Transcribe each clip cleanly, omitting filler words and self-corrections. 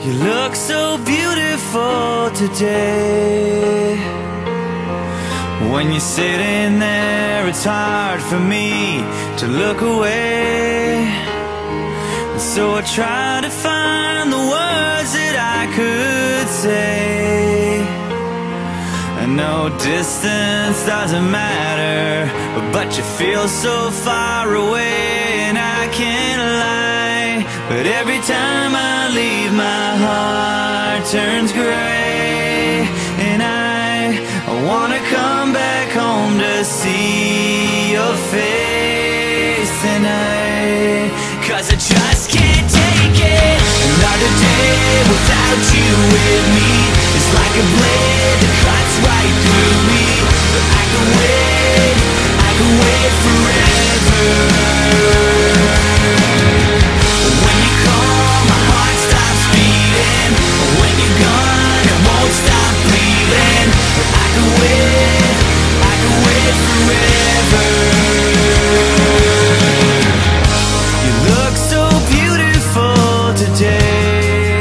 You look so beautiful today. When you're sitting there, it's hard for me to look away. So I try to find the words that I could say. I know distance doesn't matter, but you feel so far away. And I can't lie, but every time I leave, my heart turns gray. And I wanna come back home to see your face tonight, 'cause I just can't take it. Another day without you with me is like a blade that cuts right through me. But I can wait forever. When you call, my heart stops beating. When you're gone, it won't stop breathing. But I can wait forever. You look so beautiful today.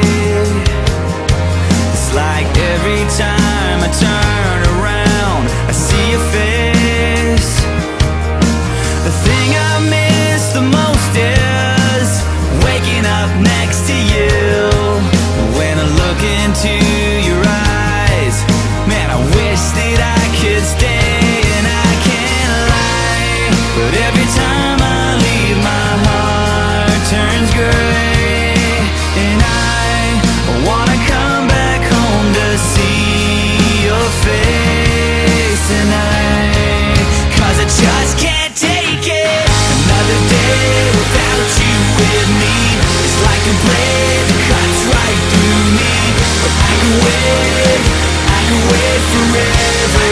It's like every time I turn around, I see your face. The thing I miss the most is waking up next to you. When I look into your eyes, man, I wish that I could stay. And I can't lie, but every time I leave, my heart turns gray. And I wanna come back home to see your face tonight, 'cause I just can't take it. Another day without you with me is like a blade that cuts right through me. But I can wait forever.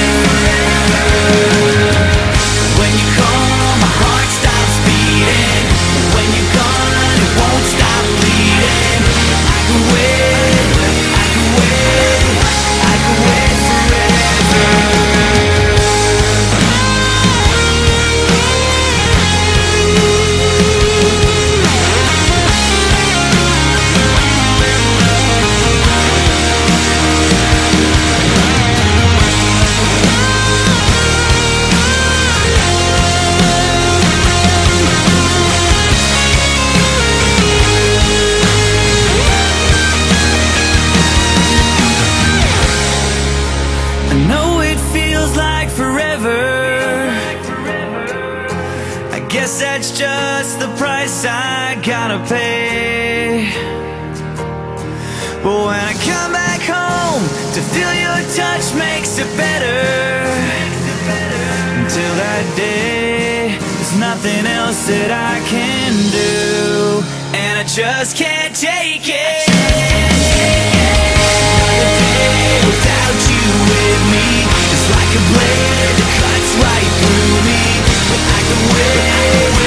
When you call, my heart stops beating. When you're gone, it won't stop bleeding. I can wait forever. I know it feels like forever. I guess that's just the price I gotta pay. But when I come back home, to feel your touch makes it better. Until that day, there's nothing else that I can do. And I just can't take it. Without you with me, it's like a blade that cuts right through me. But I can wait.